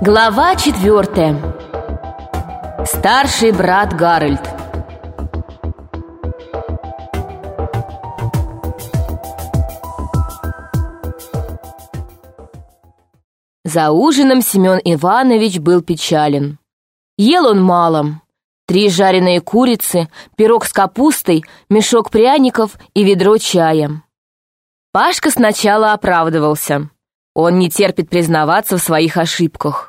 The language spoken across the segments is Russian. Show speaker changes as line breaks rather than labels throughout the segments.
Глава 4. Старший брат Гарольд. За ужином Семен Иванович был печален. Ел он мало. 3 жареные курицы, пирог с капустой, мешок пряников и ведро чая. Пашка сначала оправдывался. Он не терпит признаваться в своих ошибках.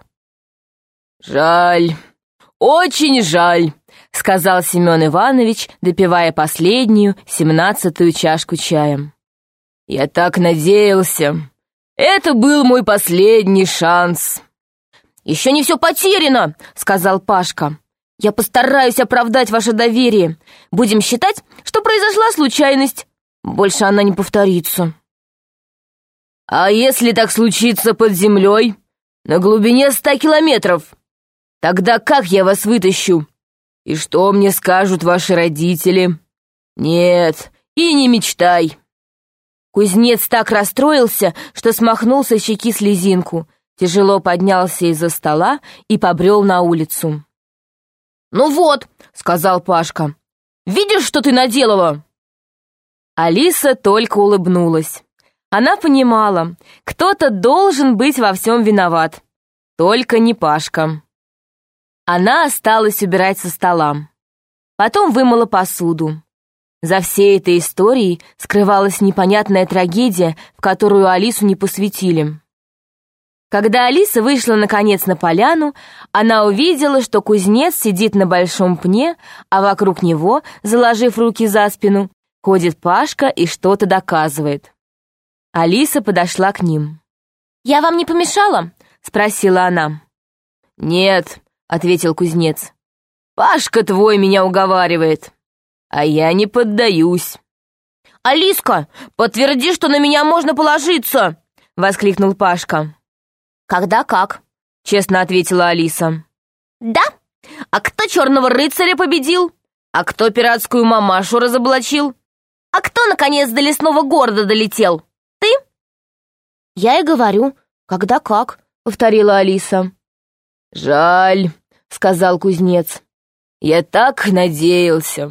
«Жаль, очень жаль», — сказал Семен Иванович, допивая последнюю, 17-ю чашку чая. «Я так надеялся. Это был мой последний шанс». «Еще не все потеряно», — сказал Пашка. «Я постараюсь оправдать ваше доверие. Будем считать, что произошла случайность. Больше она не повторится». «А если так случится под землей, на глубине 100 километров? Тогда как я вас вытащу? И что мне скажут ваши родители? Нет, и не мечтай». Кузнец так расстроился, что смахнул со щеки слезинку, тяжело поднялся из-за стола и побрел на улицу. «Ну вот», — сказал Пашка, — «видишь, что ты наделала?» Алиса только улыбнулась. Она понимала, кто-то должен быть во всем виноват, только не Пашка. Она осталась убирать со стола. Потом вымыла посуду. За всей этой историей скрывалась непонятная трагедия, в которую Алису не посвятили. Когда Алиса вышла наконец на поляну, она увидела, что кузнец сидит на большом пне, а вокруг него, заложив руки за спину, ходит Пашка и что-то доказывает. Алиса подошла к ним. «Я вам не помешала?» — спросила она. «Нет», — ответил кузнец. «Пашка твой меня уговаривает, а я не поддаюсь». «Алиска, подтверди, что на меня можно положиться!» — воскликнул Пашка. «Когда как?» — честно ответила Алиса. «Да? А кто черного рыцаря победил? А кто пиратскую мамашу разоблачил? А кто, наконец, до лесного города долетел? Ты?» «Я и говорю, когда как», — повторила Алиса. «Жаль», — сказал кузнец. «Я так надеялся».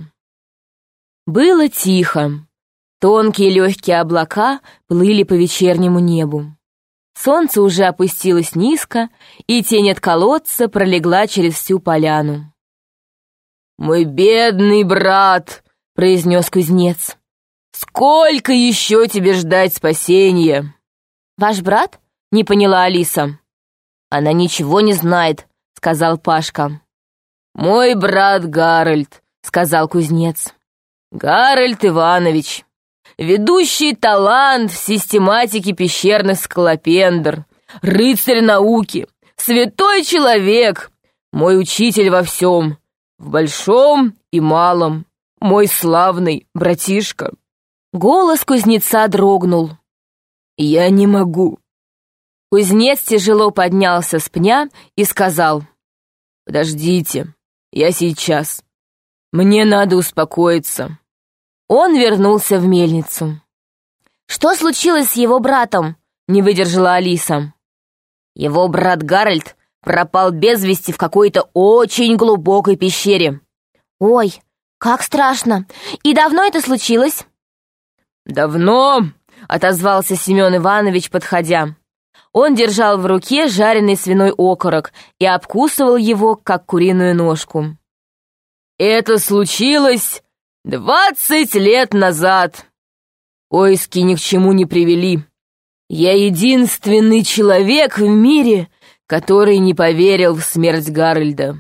Было тихо. Тонкие легкие облака плыли по вечернему небу. Солнце уже опустилось низко, и тень от колодца пролегла через всю поляну. «Мой бедный брат», — произнес кузнец, — «сколько еще тебе ждать спасения?» «Ваш брат?» — не поняла Алиса. «Она ничего не знает», — сказал Пашка. «Мой брат Гарольд», — сказал кузнец. «Гарольд Иванович, ведущий талант в систематике пещерных скалопендр, рыцарь науки, святой человек, мой учитель во всем, в большом и малом, мой славный братишка». Голос кузнеца дрогнул. «Я не могу». Кузнец тяжело поднялся с пня и сказал: «Подождите, я сейчас. Мне надо успокоиться». Он вернулся в мельницу. «Что случилось с его братом?» — не выдержала Алиса. «Его брат Гарольд пропал без вести в какой-то очень глубокой пещере». «Ой, как страшно! И давно это случилось?» «Давно», — отозвался Семен Иванович, подходя. Он держал в руке жареный свиной окорок и обкусывал его, как куриную ножку. «Это случилось 20 лет назад. Поиски ни к чему не привели. Я единственный человек в мире, который не поверил в смерть Гарольда.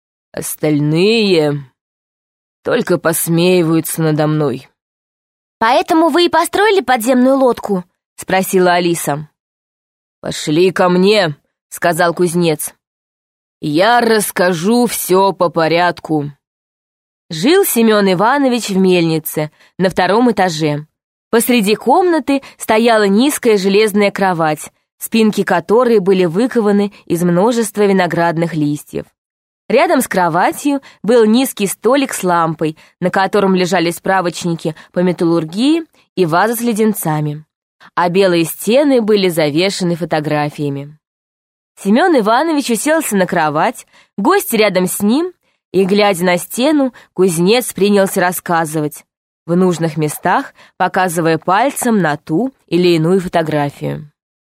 Остальные только посмеиваются надо мной». «Поэтому вы и построили подземную лодку?» — спросила Алиса. «Пошли ко мне», — сказал кузнец. «Я расскажу все по порядку». Жил Семен Иванович в мельнице на 2-м этаже. Посреди комнаты стояла низкая железная кровать, спинки которой были выкованы из множества виноградных листьев. Рядом с кроватью был низкий столик с лампой, на котором лежали справочники по металлургии и ваза с леденцами, а белые стены были завешаны фотографиями. Семен Иванович уселся на кровать, гость рядом с ним, и, глядя на стену, кузнец принялся рассказывать, в нужных местах показывая пальцем на ту или иную фотографию.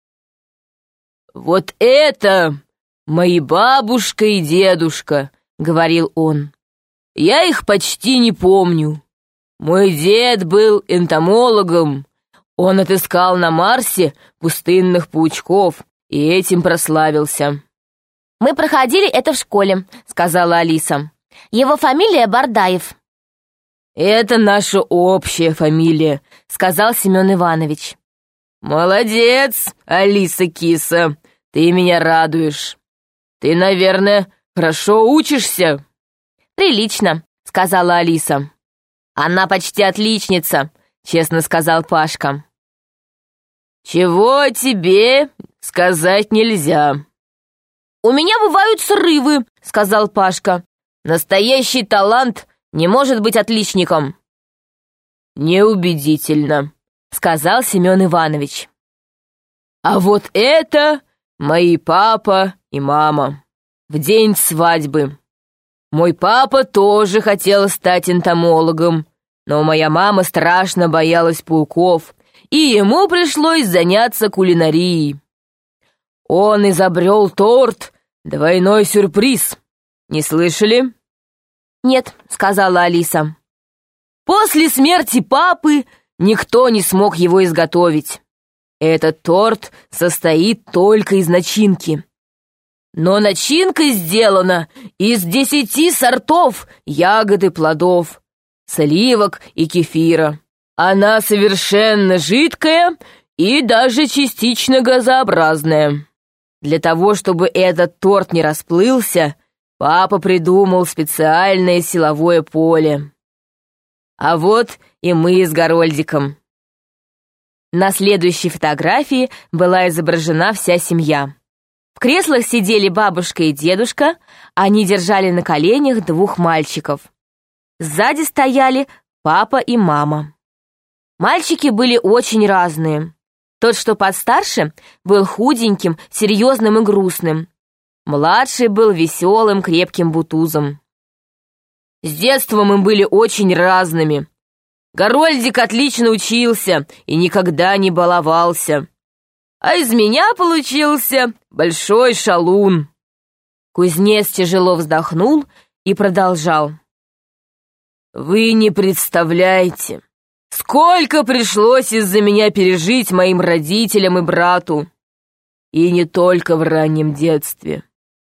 «Вот это мои бабушка и дедушка», — говорил он. «Я их почти не помню. Мой дед был энтомологом. Он отыскал на Марсе пустынных паучков и этим прославился».
«Мы проходили это в школе», — сказала Алиса. «Его фамилия Бардаев».
«Это наша общая фамилия», — сказал Семен Иванович. «Молодец, Алиса-киса, ты меня радуешь. Ты, наверное, хорошо учишься?»
«Прилично», — сказала Алиса.
«Она почти отличница», — честно сказал Пашка. «Чего тебе сказать нельзя».
«У меня бывают срывы», — сказал Пашка.
«Настоящий талант не может быть отличником». «Неубедительно», — сказал Семен Иванович. «А вот это мои папа и мама в день свадьбы. Мой папа тоже хотел стать энтомологом, но моя мама страшно боялась пауков, и ему пришлось заняться кулинарией. Он изобрел торт «Двойной сюрприз». Не слышали?»
«Нет», — сказала Алиса.
«После смерти папы никто не смог его изготовить. Этот торт состоит только из начинки. Но начинка сделана из 10 сортов ягод и плодов, сливок и кефира. Она совершенно жидкая и даже частично газообразная. Для того, чтобы этот торт не расплылся, папа придумал специальное силовое поле. А вот и мы с Горольдиком». На следующей фотографии была изображена вся семья. В креслах сидели бабушка и дедушка, они держали на коленях 2 мальчиков. Сзади стояли папа и мама. Мальчики были очень разные. Тот, что подстарше, был худеньким, серьезным и грустным. Младший был веселым, крепким бутузом. С детства мы были очень разными. Горольдик отлично учился и никогда не баловался. А из меня получился большой шалун. Кузнец тяжело вздохнул и продолжал. «Вы не представляете, сколько пришлось из-за меня пережить моим родителям и брату. И не только в раннем детстве.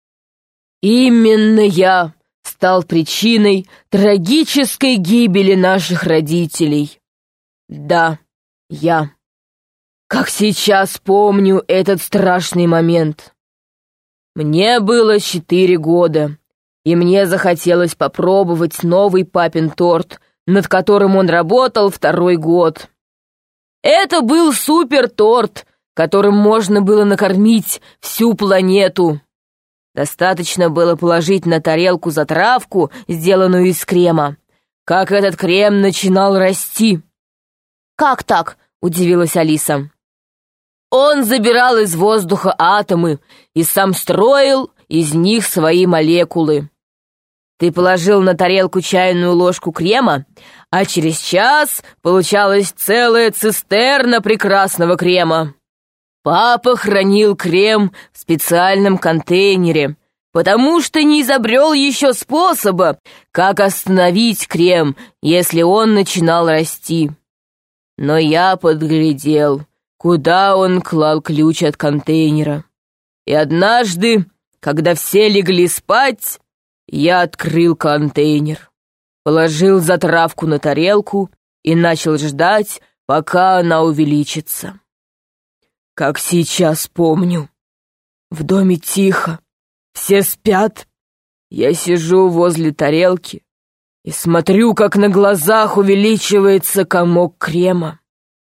Именно я стал причиной трагической гибели наших родителей. Да, я. Как сейчас помню этот страшный момент. Мне было 4 года, и мне захотелось попробовать новый папин торт, над которым он работал 2-й год. Это был супер-торт, которым можно было накормить всю планету. Достаточно было положить на тарелку затравку, сделанную из крема, как этот крем начинал расти.
«Как так?» — удивилась Алиса.
Он забирал из воздуха атомы и сам строил из них свои молекулы. Ты положил на тарелку чайную ложку крема, а через час получалась целая цистерна прекрасного крема. Папа хранил крем в специальном контейнере, потому что не изобрел еще способа, как остановить крем, если он начинал расти. Но я подглядел, куда он клал ключ от контейнера. И однажды, когда все легли спать, я открыл контейнер, положил затравку на тарелку и начал ждать, пока она увеличится. Как сейчас помню. В доме тихо, все спят. Я сижу возле тарелки и смотрю, как на глазах увеличивается комок крема.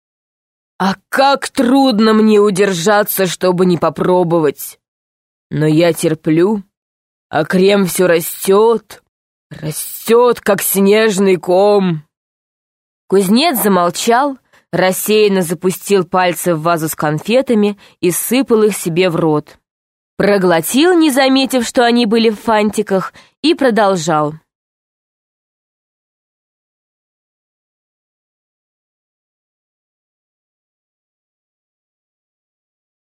А как трудно мне удержаться, чтобы не попробовать. Но я терплю, а крем все растет, как снежный ком. Кузнец замолчал, рассеянно запустил пальцы в вазу с конфетами и сыпал их себе в рот. проглотил, не заметив, что они были в фантиках, и продолжал.